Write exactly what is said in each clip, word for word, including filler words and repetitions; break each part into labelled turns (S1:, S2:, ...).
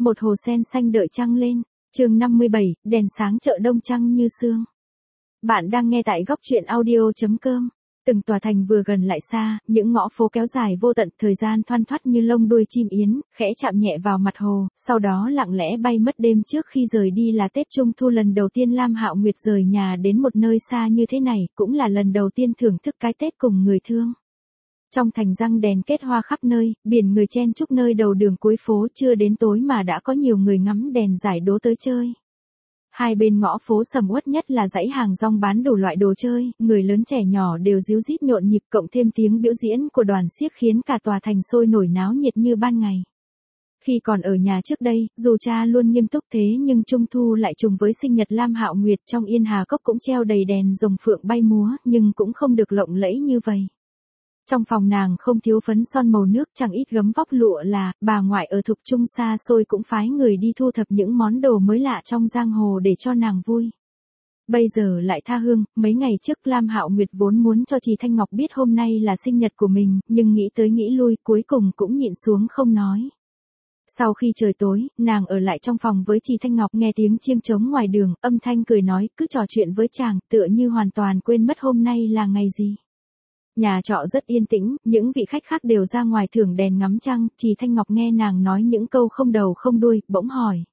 S1: một hồ sen xanh đợi trăng lên. Chương năm mươi bảy, đèn sáng chợ đông trăng như sương. Bạn đang nghe tại góc truyện audio chấm com. Từng tòa thành vừa gần lại xa, những ngõ phố kéo dài vô tận, thời gian thoăn thoắt như lông đuôi chim yến, khẽ chạm nhẹ vào mặt hồ, sau đó lặng lẽ bay mất. Đêm trước khi rời đi là Tết Trung Thu, lần đầu tiên Lam Hạo Nguyệt rời nhà đến một nơi xa như thế này, cũng là lần đầu tiên thưởng thức cái Tết cùng người thương. Trong thành răng đèn kết hoa khắp nơi, biển người chen chúc nơi đầu đường cuối phố, chưa đến tối mà đã có nhiều người ngắm đèn giải đố tới chơi. Hai bên ngõ phố sầm uất nhất là dãy hàng rong bán đủ loại đồ chơi, người lớn trẻ nhỏ đều ríu rít nhộn nhịp, cộng thêm tiếng biểu diễn của đoàn xiếc khiến cả tòa thành sôi nổi náo nhiệt như ban ngày. Khi còn ở nhà trước đây, dù cha luôn nghiêm túc thế nhưng Trung Thu lại trùng với sinh nhật Lam Hạo Nguyệt, trong Yên Hà Cốc cũng treo đầy đèn rồng phượng bay múa, nhưng cũng không được lộng lẫy như vậy. Trong phòng nàng không thiếu phấn son màu nước, chẳng ít gấm vóc lụa là, bà ngoại ở Thục Trung xa xôi cũng phái người đi thu thập những món đồ mới lạ trong giang hồ để cho nàng vui. Bây giờ lại tha hương, mấy ngày trước Lam Hạo Nguyệt vốn muốn cho Trì Thanh Ngọc biết hôm nay là sinh nhật của mình, nhưng nghĩ tới nghĩ lui cuối cùng cũng nhịn xuống không nói. Sau khi trời tối, nàng ở lại trong phòng với Trì Thanh Ngọc, nghe tiếng chiêng trống ngoài đường, âm thanh cười nói, cứ trò chuyện với chàng, tựa như hoàn toàn quên mất hôm nay là ngày gì. Nhà trọ rất yên tĩnh, những vị khách khác đều ra ngoài thưởng đèn ngắm trăng. Trì Thanh Ngọc nghe nàng nói những câu không đầu không đuôi, bỗng hỏi.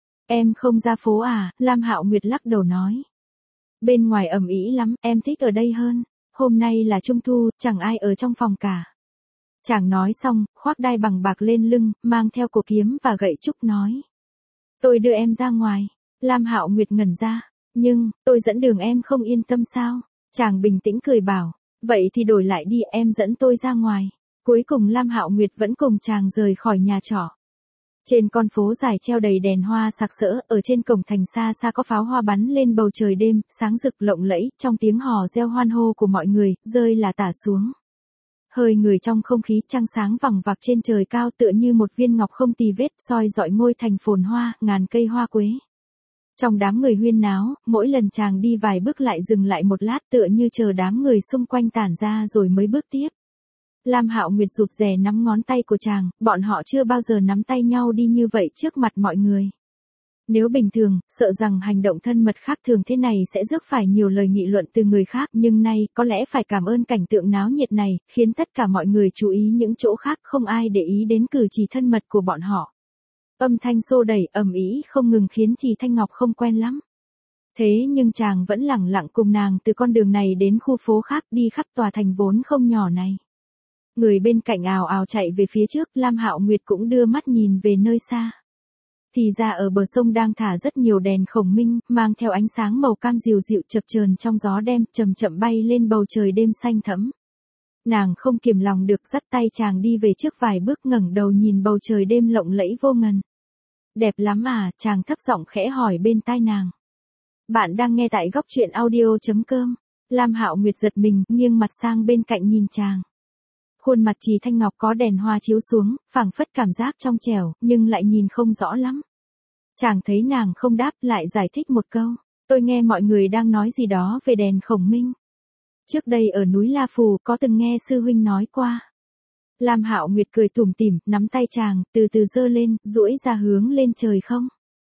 S1: Em không ra phố à? Lam Hạo Nguyệt lắc đầu nói. Bên ngoài ầm ĩ lắm, em thích ở đây hơn. Hôm nay là Trung Thu, chẳng ai ở trong phòng cả. Chàng nói xong, khoác đai bằng bạc lên lưng, mang theo cổ kiếm và gậy trúc nói. Tôi đưa em ra ngoài. Lam Hạo Nguyệt ngẩn ra. Nhưng, tôi dẫn đường em không yên tâm sao? Chàng bình tĩnh cười bảo. Vậy thì đổi lại đi, em dẫn tôi ra ngoài. Cuối cùng Lam Hạo Nguyệt vẫn cùng chàng rời khỏi nhà trọ. Trên con phố dài treo đầy đèn hoa sặc sỡ, ở trên cổng thành xa xa có pháo hoa bắn lên bầu trời đêm, sáng rực lộng lẫy, trong tiếng hò reo hoan hô của mọi người, rơi là tả xuống. Hơi người trong không khí, trăng sáng vằng vặc trên trời cao, tựa như một viên ngọc không tì vết, soi dọi ngôi thành phồn hoa, ngàn cây hoa quế. Trong đám người huyên náo, mỗi lần chàng đi vài bước lại dừng lại một lát, tựa như chờ đám người xung quanh tản ra rồi mới bước tiếp. Lam Hạo Nguyệt rụt rè nắm ngón tay của chàng, bọn họ chưa bao giờ nắm tay nhau đi như vậy trước mặt mọi người. Nếu bình thường, sợ rằng hành động thân mật khác thường thế này sẽ rước phải nhiều lời nghị luận từ người khác, nhưng nay, có lẽ phải cảm ơn cảnh tượng náo nhiệt này, khiến tất cả mọi người chú ý những chỗ khác, không ai để ý đến cử chỉ thân mật của bọn họ. Âm thanh xô đẩy ầm ĩ không ngừng khiến Trì Thanh Ngọc không quen lắm. Thế nhưng chàng vẫn lẳng lặng cùng nàng từ con đường này đến khu phố khác, đi khắp tòa thành vốn không nhỏ này. Người bên cạnh ào ào chạy về phía trước, Lam Hạo Nguyệt cũng đưa mắt nhìn về nơi xa. Thì ra ở bờ sông đang thả rất nhiều đèn khổng minh, mang theo ánh sáng màu cam dịu dịu chập chờn trong gió đêm, chậm chậm bay lên bầu trời đêm xanh thẫm. Nàng không kiềm lòng được dắt tay chàng đi về trước vài bước, ngẩng đầu nhìn bầu trời đêm lộng lẫy vô ngần. Đẹp lắm à? Chàng thấp giọng khẽ hỏi bên tai nàng. Bạn đang nghe tại góc truyện audio chấm com. Lam Hạo Nguyệt giật mình, nghiêng mặt sang bên cạnh nhìn chàng. Khuôn mặt Trì Thanh Ngọc có đèn hoa chiếu xuống, phảng phất cảm giác trong trẻo, nhưng lại nhìn không rõ lắm. Chàng thấy nàng không đáp, lại giải thích một câu. Tôi nghe mọi người đang nói gì đó về đèn khổng minh. Trước đây ở núi La Phù có từng nghe sư huynh nói qua. Lam Hạo Nguyệt cười tủm tỉm, nắm tay chàng, từ từ giơ lên, duỗi ra hướng lên trời không.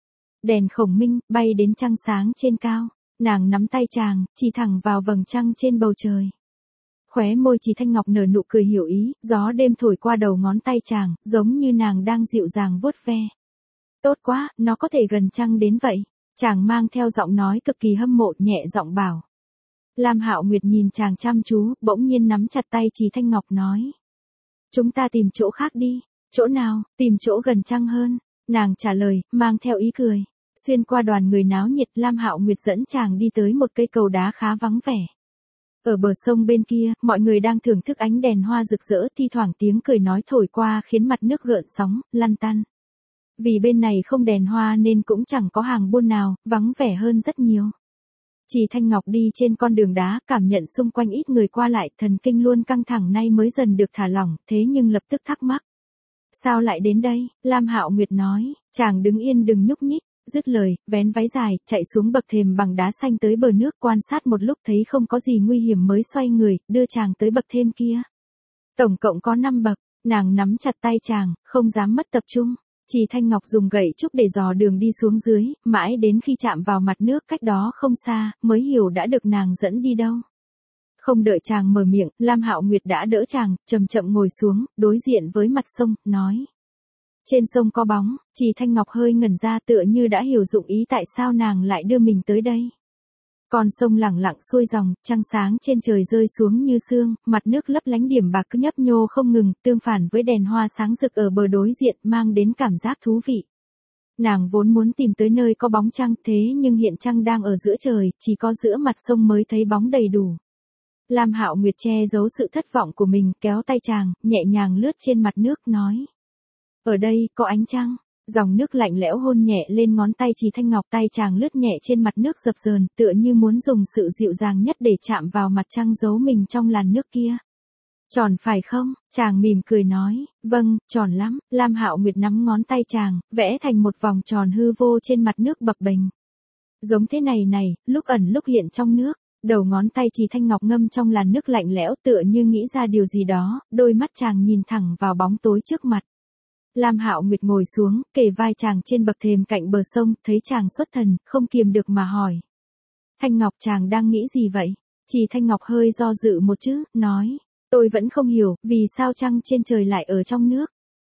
S1: Đèn khổng minh, bay đến trăng sáng trên cao. Nàng nắm tay chàng, chỉ thẳng vào vầng trăng trên bầu trời. Khóe môi Trì Thanh Ngọc nở nụ cười hiểu ý, gió đêm thổi qua đầu ngón tay chàng, giống như nàng đang dịu dàng vuốt ve. Tốt quá, nó có thể gần trăng đến vậy. Chàng mang theo giọng nói cực kỳ hâm mộ, nhẹ giọng bảo. Lam Hạo Nguyệt nhìn chàng chăm chú, bỗng nhiên nắm chặt tay Trì Thanh Ngọc nói. Chúng ta tìm chỗ khác đi. Chỗ nào? Tìm chỗ gần trăng hơn. Nàng trả lời, mang theo ý cười. Xuyên qua đoàn người náo nhiệt, Lam Hạo Nguyệt dẫn chàng đi tới một cây cầu đá khá vắng vẻ. Ở bờ sông bên kia, mọi người đang thưởng thức ánh đèn hoa rực rỡ, thi thoảng tiếng cười nói thổi qua khiến mặt nước gợn sóng, lăn tăn. Vì bên này không đèn hoa nên cũng chẳng có hàng buôn nào, vắng vẻ hơn rất nhiều. Trì Thanh Ngọc đi trên con đường đá, cảm nhận xung quanh ít người qua lại, thần kinh luôn căng thẳng nay mới dần được thả lỏng, thế nhưng lập tức thắc mắc. Sao lại đến đây? Lam Hạo Nguyệt nói, chàng đứng yên đừng nhúc nhích. Dứt lời, vén váy dài, chạy xuống bậc thềm bằng đá xanh tới bờ nước, quan sát một lúc thấy không có gì nguy hiểm mới xoay người, đưa chàng tới bậc thềm kia. Tổng cộng có năm bậc, nàng nắm chặt tay chàng, không dám mất tập trung. Trì Thanh Ngọc dùng gậy trúc để dò đường đi xuống dưới, mãi đến khi chạm vào mặt nước cách đó không xa, mới hiểu đã được nàng dẫn đi đâu. Không đợi chàng mở miệng, Lam Hạo Nguyệt đã đỡ chàng, chậm chậm ngồi xuống, đối diện với mặt sông, nói. Trên sông có bóng, Trì Thanh Ngọc hơi ngẩn ra tựa như đã hiểu dụng ý tại sao nàng lại đưa mình tới đây. Con sông lẳng lặng xuôi dòng, trăng sáng trên trời rơi xuống như sương, mặt nước lấp lánh điểm bạc cứ nhấp nhô không ngừng, tương phản với đèn hoa sáng rực ở bờ đối diện mang đến cảm giác thú vị. Nàng vốn muốn tìm tới nơi có bóng trăng thế nhưng hiện trăng đang ở giữa trời, chỉ có giữa mặt sông mới thấy bóng đầy đủ. Lam Hạo Nguyệt che giấu sự thất vọng của mình, kéo tay chàng, nhẹ nhàng lướt trên mặt nước, nói. Ở đây, có ánh trăng. Dòng nước lạnh lẽo hôn nhẹ lên ngón tay Trì Thanh Ngọc, tay chàng lướt nhẹ trên mặt nước dập dờn, tựa như muốn dùng sự dịu dàng nhất để chạm vào mặt trăng giấu mình trong làn nước kia. Tròn phải không? Chàng mỉm cười nói, vâng, tròn lắm. Lam Hạo Nguyệt nắm ngón tay chàng, vẽ thành một vòng tròn hư vô trên mặt nước bập bềnh. Giống thế này này, lúc ẩn lúc hiện trong nước. Đầu ngón tay Trì Thanh Ngọc ngâm trong làn nước lạnh lẽo tựa như nghĩ ra điều gì đó, đôi mắt chàng nhìn thẳng vào bóng tối trước mặt. Lam Hạo Nguyệt ngồi xuống, kề vai chàng trên bậc thềm cạnh bờ sông, thấy chàng xuất thần, không kiềm được mà hỏi. Thanh Ngọc, chàng đang nghĩ gì vậy? Trì Thanh Ngọc hơi do dự một chút, nói. Tôi vẫn không hiểu, vì sao trăng trên trời lại ở trong nước?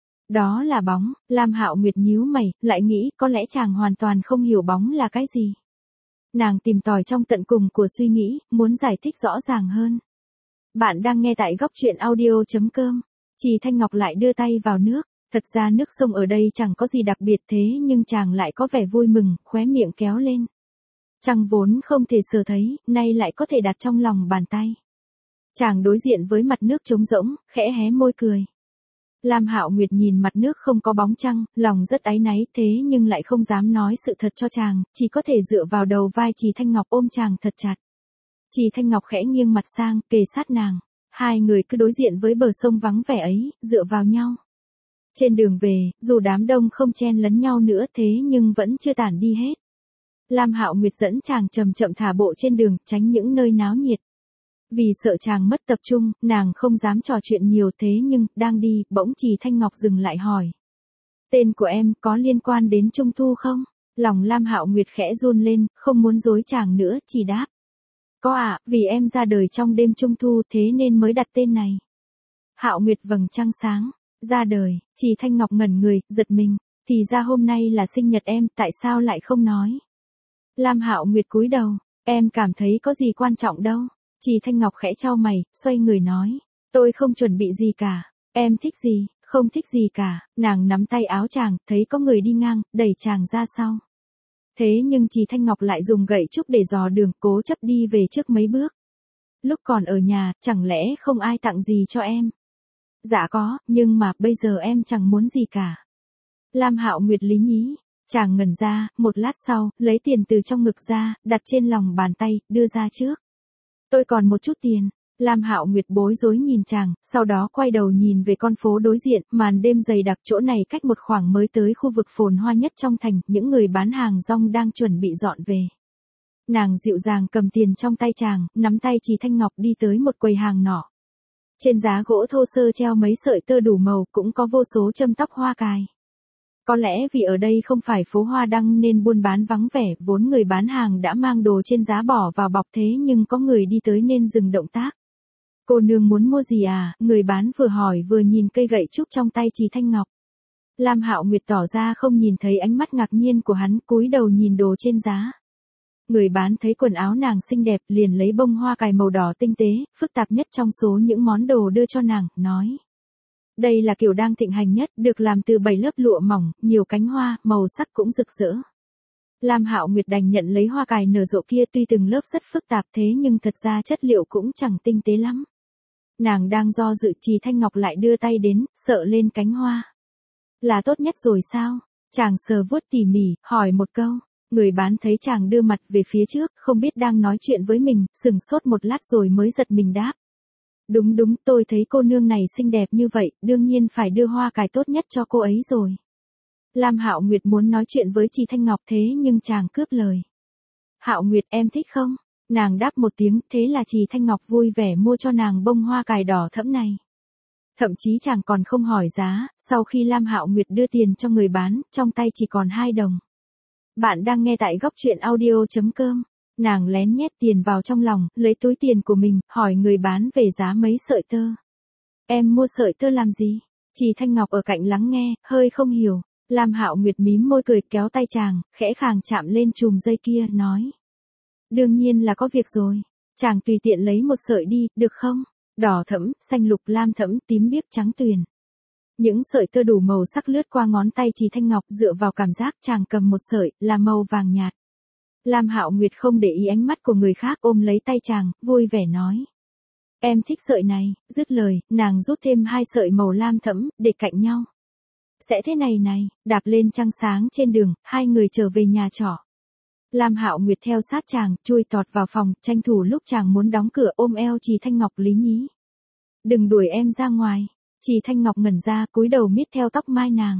S1: Đó là bóng. Lam Hạo Nguyệt nhíu mày, lại nghĩ có lẽ chàng hoàn toàn không hiểu bóng là cái gì. Nàng tìm tòi trong tận cùng của suy nghĩ, muốn giải thích rõ ràng hơn. Bạn đang nghe tại góc truyện audio chấm com. Trì Thanh Ngọc lại đưa tay vào nước. Thật ra nước sông ở đây chẳng có gì đặc biệt thế nhưng chàng lại có vẻ vui mừng, khóe miệng kéo lên. Trăng vốn không thể sờ thấy, nay lại có thể đặt trong lòng bàn tay. Chàng đối diện với mặt nước trống rỗng, khẽ hé môi cười. Lam Hạo Nguyệt nhìn mặt nước không có bóng trăng, lòng rất áy náy thế nhưng lại không dám nói sự thật cho chàng, chỉ có thể dựa vào đầu vai Trì Thanh Ngọc ôm chàng thật chặt. Trì Thanh Ngọc khẽ nghiêng mặt sang, kề sát nàng. Hai người cứ đối diện với bờ sông vắng vẻ ấy, dựa vào nhau. Trên đường về, dù đám đông không chen lấn nhau nữa thế nhưng vẫn chưa tản đi hết. Lam Hạo Nguyệt dẫn chàng chậm chậm thả bộ trên đường, tránh những nơi náo nhiệt. Vì sợ chàng mất tập trung, nàng không dám trò chuyện nhiều thế nhưng, đang đi, bỗng Trì Thanh Ngọc dừng lại hỏi. Tên của em có liên quan đến Trung Thu không? Lòng Lam Hạo Nguyệt khẽ run lên, không muốn dối chàng nữa, chỉ đáp. Có ạ, à, vì em ra đời trong đêm Trung Thu thế nên mới đặt tên này. Hạo Nguyệt vầng trăng sáng. Ra đời, Trì Thanh Ngọc ngẩn người, giật mình, thì ra hôm nay là sinh nhật em, tại sao lại không nói? Lam Hạo Nguyệt cúi đầu, em cảm thấy có gì quan trọng đâu. Trì Thanh Ngọc khẽ chau mày, xoay người nói, tôi không chuẩn bị gì cả, em thích gì, không thích gì cả. Nàng nắm tay áo chàng, thấy có người đi ngang, đẩy chàng ra sau. Thế nhưng Trì Thanh Ngọc lại dùng gậy trúc để dò đường, cố chấp đi về trước mấy bước. Lúc còn ở nhà, chẳng lẽ không ai tặng gì cho em? Dạ có, nhưng mà bây giờ em chẳng muốn gì cả. Lam Hạo Nguyệt lý nhí, chàng ngẩn ra, một lát sau, lấy tiền từ trong ngực ra, đặt trên lòng bàn tay, đưa ra trước. Tôi còn một chút tiền. Lam Hạo Nguyệt bối rối nhìn chàng, sau đó quay đầu nhìn về con phố đối diện, màn đêm dày đặc, chỗ này cách một khoảng mới tới khu vực phồn hoa nhất trong thành, những người bán hàng rong đang chuẩn bị dọn về. Nàng dịu dàng cầm tiền trong tay chàng, nắm tay Trì Thanh Ngọc đi tới một quầy hàng nọ. Trên giá gỗ thô sơ treo mấy sợi tơ đủ màu, cũng có vô số châm tóc hoa cài. Có lẽ vì ở đây không phải phố hoa đăng nên buôn bán vắng vẻ, vốn người bán hàng đã mang đồ trên giá bỏ vào bọc thế nhưng có người đi tới nên dừng động tác. Cô nương muốn mua gì à? Người bán vừa hỏi vừa nhìn cây gậy trúc trong tay Trì Thanh Ngọc. Lam Hạo Nguyệt tỏ ra không nhìn thấy ánh mắt ngạc nhiên của hắn, cúi đầu nhìn đồ trên giá. Người bán thấy quần áo nàng xinh đẹp, liền lấy bông hoa cài màu đỏ tinh tế, phức tạp nhất trong số những món đồ đưa cho nàng, nói. Đây là kiểu đang thịnh hành nhất, được làm từ bảy lớp lụa mỏng, nhiều cánh hoa, màu sắc cũng rực rỡ. Lam Hạo Nguyệt đành nhận lấy hoa cài nở rộ kia, tuy từng lớp rất phức tạp thế nhưng thật ra chất liệu cũng chẳng tinh tế lắm. Nàng đang do dự, Trì Thanh Ngọc lại đưa tay đến, sợ lên cánh hoa. Là tốt nhất rồi sao? Chàng sờ vuốt tỉ mỉ, hỏi một câu. Người bán thấy chàng đưa mặt về phía trước, không biết đang nói chuyện với mình, sừng sốt một lát rồi mới giật mình đáp. Đúng đúng, tôi thấy cô nương này xinh đẹp như vậy, đương nhiên phải đưa hoa cài tốt nhất cho cô ấy rồi. Lam Hạo Nguyệt muốn nói chuyện với Trì Thanh Ngọc thế nhưng chàng cướp lời. Hạo Nguyệt, em thích không? Nàng đáp một tiếng, thế là Trì Thanh Ngọc vui vẻ mua cho nàng bông hoa cài đỏ thẫm này. Thậm chí chàng còn không hỏi giá, sau khi Lam Hạo Nguyệt đưa tiền cho người bán, trong tay chỉ còn hai đồng. Bạn đang nghe tại góc truyện audio.com. Nàng lén nhét tiền vào trong lòng, lấy túi tiền của mình, hỏi người bán về giá mấy sợi tơ. Em mua sợi tơ làm gì? Trì Thanh Ngọc ở cạnh lắng nghe, hơi không hiểu. Lam Hạo Nguyệt mím môi cười kéo tay chàng, khẽ khàng chạm lên chùm dây kia, nói. Đương nhiên là có việc rồi. Chàng tùy tiện lấy một sợi đi, được không? Đỏ thẫm, xanh lục, lam thẫm, tím biếc, trắng tuyền. Những sợi tơ đủ màu sắc lướt qua ngón tay Trì Thanh Ngọc, dựa vào cảm giác chàng cầm một sợi, là màu vàng nhạt. Lam Hạo Nguyệt không để ý ánh mắt của người khác, ôm lấy tay chàng, vui vẻ nói. Em thích sợi này, dứt lời, nàng rút thêm hai sợi màu lam thẫm, để cạnh nhau. Sẽ thế này này, đạp lên trăng sáng trên đường, hai người trở về nhà trọ. Lam Hạo Nguyệt theo sát chàng, chui tọt vào phòng, tranh thủ lúc chàng muốn đóng cửa ôm eo Trì Thanh Ngọc lý nhí. Đừng đuổi em ra ngoài. Trì Thanh Ngọc ngẩn ra, cúi đầu miết theo tóc mai nàng.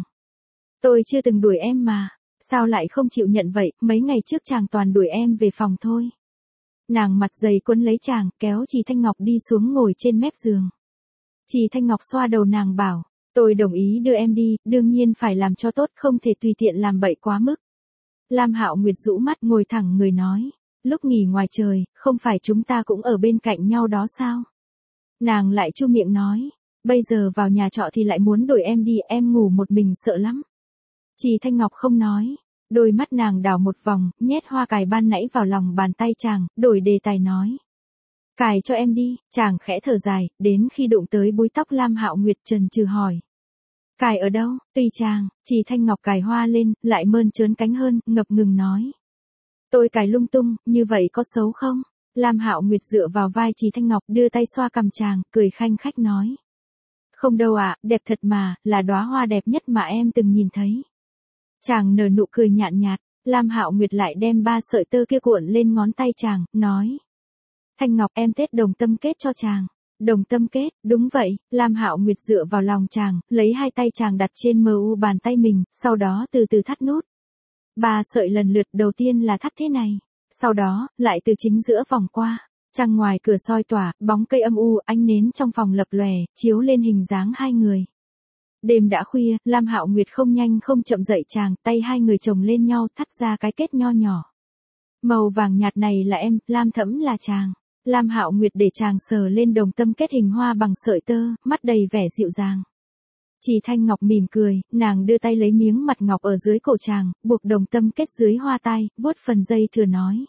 S1: Tôi chưa từng đuổi em mà, sao lại không chịu nhận vậy, mấy ngày trước chàng toàn đuổi em về phòng thôi. Nàng mặt dày quấn lấy chàng, kéo Trì Thanh Ngọc đi xuống ngồi trên mép giường. Trì Thanh Ngọc xoa đầu nàng bảo, tôi đồng ý đưa em đi, đương nhiên phải làm cho tốt, không thể tùy tiện làm bậy quá mức. Lam Hạo Nguyệt rũ mắt ngồi thẳng người nói, lúc nghỉ ngoài trời, không phải chúng ta cũng ở bên cạnh nhau đó sao? Nàng lại chu miệng nói, bây giờ vào nhà trọ thì lại muốn đuổi em đi, em ngủ một mình sợ lắm. Trì Thanh Ngọc không nói, đôi mắt nàng đảo một vòng, nhét hoa cài ban nãy vào lòng bàn tay chàng, đổi đề tài nói. Cài cho em đi, chàng khẽ thở dài, đến khi đụng tới búi tóc Lam Hạo Nguyệt chần chừ hỏi. Cài ở đâu? Tùy chàng. Trì Thanh Ngọc cài hoa lên, lại mơn trớn cánh hơn, ngập ngừng nói. Tôi cài lung tung, như vậy có xấu không? Lam Hạo Nguyệt dựa vào vai Trì Thanh Ngọc, đưa tay xoa cằm chàng, cười khanh khách nói. Không đâu ạ, à, đẹp thật mà, là đóa hoa đẹp nhất mà em từng nhìn thấy. Chàng nở nụ cười nhạt nhạt, Lam Hạo Nguyệt lại đem ba sợi tơ kia cuộn lên ngón tay chàng, nói. Thanh Ngọc, em tết đồng tâm kết cho chàng. Đồng tâm kết, đúng vậy, Lam Hạo Nguyệt dựa vào lòng chàng, lấy hai tay chàng đặt trên mờ u bàn tay mình, sau đó từ từ thắt nút. Ba sợi lần lượt, đầu tiên là thắt thế này, sau đó, lại từ chính giữa vòng qua. Trăng ngoài cửa soi tỏa, bóng cây âm u, ánh nến trong phòng lập lòe, chiếu lên hình dáng hai người. Đêm đã khuya, Lam Hạo Nguyệt không nhanh không chậm dậy chàng, tay hai người chồng lên nhau, thắt ra cái kết nho nhỏ. Màu vàng nhạt này là em, lam thẫm là chàng. Lam Hạo Nguyệt để chàng sờ lên đồng tâm kết hình hoa bằng sợi tơ, mắt đầy vẻ dịu dàng. Trì Thanh Ngọc mỉm cười, nàng đưa tay lấy miếng mặt ngọc ở dưới cổ chàng, buộc đồng tâm kết dưới hoa tai, vuốt phần dây thừa nói.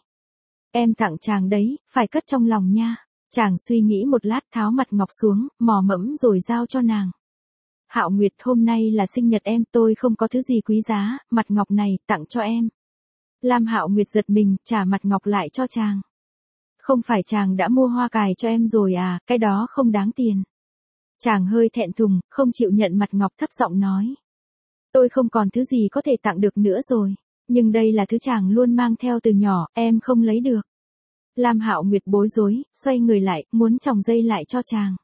S1: Em tặng chàng đấy, phải cất trong lòng nha. Chàng suy nghĩ một lát, tháo mặt ngọc xuống, mò mẫm rồi giao cho nàng. Hạo Nguyệt, hôm nay là sinh nhật em, tôi không có thứ gì quý giá, mặt ngọc này, tặng cho em. Lam Hạo Nguyệt giật mình, trả mặt ngọc lại cho chàng. Không phải chàng đã mua hoa cài cho em rồi à, cái đó không đáng tiền. Chàng hơi thẹn thùng, không chịu nhận mặt ngọc, thấp giọng nói. Tôi không còn thứ gì có thể tặng được nữa rồi, nhưng đây là thứ chàng luôn mang theo từ nhỏ, em không lấy được. Lam Hạo Nguyệt bối rối, xoay người lại, muốn chòng dây lại cho chàng.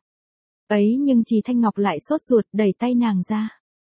S1: Ấy nhưng Trì Thanh Ngọc lại sốt ruột, đẩy tay nàng ra.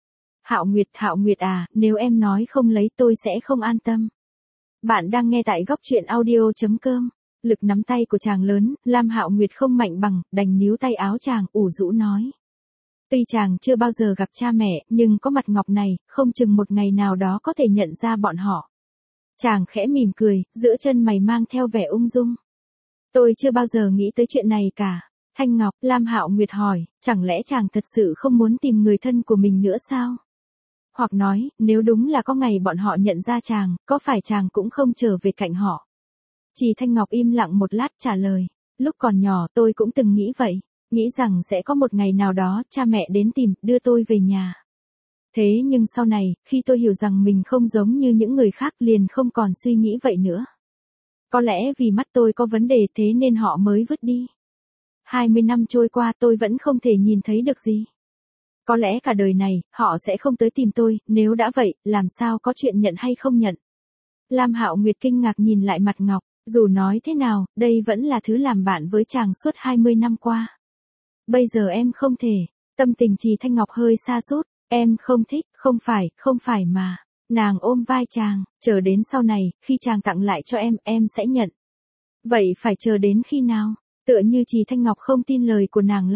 S1: Hạo Nguyệt, Hạo Nguyệt à, nếu em nói không lấy tôi sẽ không an tâm. Bạn đang nghe tại góc truyện audio.com. Lực nắm tay của chàng lớn, Lam Hạo Nguyệt không mạnh bằng, đành níu tay áo chàng, ủ rũ nói. Tuy chàng chưa bao giờ gặp cha mẹ, nhưng có mặt ngọc này, không chừng một ngày nào đó có thể nhận ra bọn họ. Chàng khẽ mỉm cười, giữa chân mày mang theo vẻ ung dung. Tôi chưa bao giờ nghĩ tới chuyện này cả. Thanh Ngọc, Lam Hạo Nguyệt hỏi, chẳng lẽ chàng thật sự không muốn tìm người thân của mình nữa sao? Hoặc nói, nếu đúng là có ngày bọn họ nhận ra chàng, có phải chàng cũng không trở về cạnh họ? Trì Thanh Ngọc im lặng một lát trả lời, lúc còn nhỏ tôi cũng từng nghĩ vậy, nghĩ rằng sẽ có một ngày nào đó cha mẹ đến tìm, đưa tôi về nhà. Thế nhưng sau này, khi tôi hiểu rằng mình không giống như những người khác liền không còn suy nghĩ vậy nữa. Có lẽ vì mắt tôi có vấn đề thế nên họ mới vứt đi. hai mươi năm trôi qua tôi vẫn không thể nhìn thấy được gì. Có lẽ cả đời này, họ sẽ không tới tìm tôi, nếu đã vậy, làm sao có chuyện nhận hay không nhận. Lam Hạo Nguyệt kinh ngạc nhìn lại mặt ngọc, dù nói thế nào, đây vẫn là thứ làm bạn với chàng suốt hai mươi năm qua. Bây giờ em không thể, tâm tình Trì Thanh Ngọc hơi sa sút, em không thích, không phải, không phải mà. Nàng ôm vai chàng, chờ đến sau này, khi chàng tặng lại cho em, em sẽ nhận. Vậy phải chờ đến khi nào? Tựa như Trì Thanh Ngọc không tin lời của nàng lắm.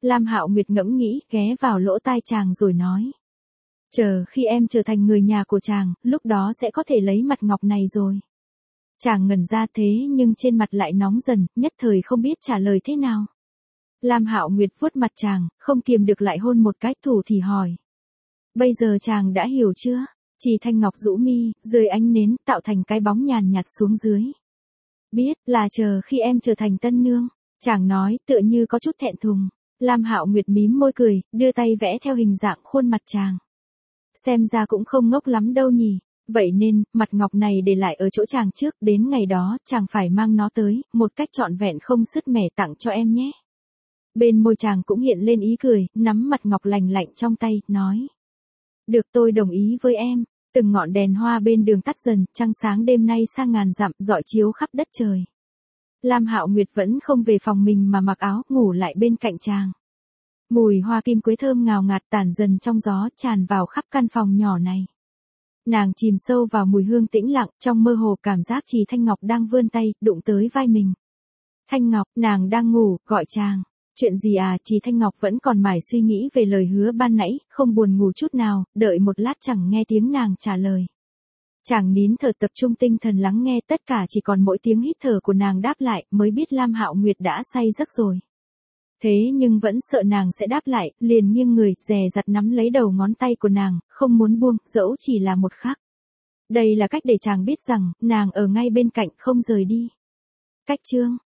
S1: Lam Hạo Nguyệt ngẫm nghĩ, ghé vào lỗ tai chàng rồi nói. Chờ khi em trở thành người nhà của chàng, lúc đó sẽ có thể lấy mặt ngọc này rồi. Chàng ngẩn ra thế nhưng trên mặt lại nóng dần, nhất thời không biết trả lời thế nào. Lam Hạo Nguyệt vuốt mặt chàng, không kiềm được lại hôn một cái, thủ thì hỏi. Bây giờ chàng đã hiểu chưa? Trì Thanh Ngọc rũ mi, dưới ánh nến, tạo thành cái bóng nhàn nhạt xuống dưới. Biết, là chờ khi em trở thành tân nương. Chàng nói, tựa như có chút thẹn thùng. Lam Hạo Nguyệt mím môi cười, đưa tay vẽ theo hình dạng khuôn mặt chàng. Xem ra cũng không ngốc lắm đâu nhỉ. Vậy nên, mặt ngọc này để lại ở chỗ chàng trước, đến ngày đó, chàng phải mang nó tới, một cách trọn vẹn không sứt mẻ tặng cho em nhé. Bên môi chàng cũng hiện lên ý cười, nắm mặt ngọc lành lạnh trong tay, nói. Được, tôi đồng ý với em. Từng ngọn đèn hoa bên đường tắt dần, trăng sáng đêm nay sang ngàn dặm, rọi chiếu khắp đất trời. Lam Hạo Nguyệt vẫn không về phòng mình mà mặc áo, ngủ lại bên cạnh chàng. Mùi hoa kim quế thơm ngào ngạt tản dần trong gió, tràn vào khắp căn phòng nhỏ này. Nàng chìm sâu vào mùi hương tĩnh lặng, trong mơ hồ cảm giác Trì Thanh Ngọc đang vươn tay, đụng tới vai mình. Thanh Ngọc, nàng đang ngủ, gọi chàng. Chuyện gì à? Trì Thanh Ngọc vẫn còn mải suy nghĩ về lời hứa ban nãy, không buồn ngủ chút nào, đợi một lát chẳng nghe tiếng nàng trả lời. Chàng nín thở tập trung tinh thần lắng nghe, tất cả chỉ còn mỗi tiếng hít thở của nàng đáp lại, mới biết Lam Hạo Nguyệt đã say giấc rồi. Thế nhưng vẫn sợ nàng sẽ đáp lại, liền nghiêng người, dè dặt nắm lấy đầu ngón tay của nàng, không muốn buông, dẫu chỉ là một khắc. Đây là cách để chàng biết rằng, nàng ở ngay bên cạnh, không rời đi. Cách chương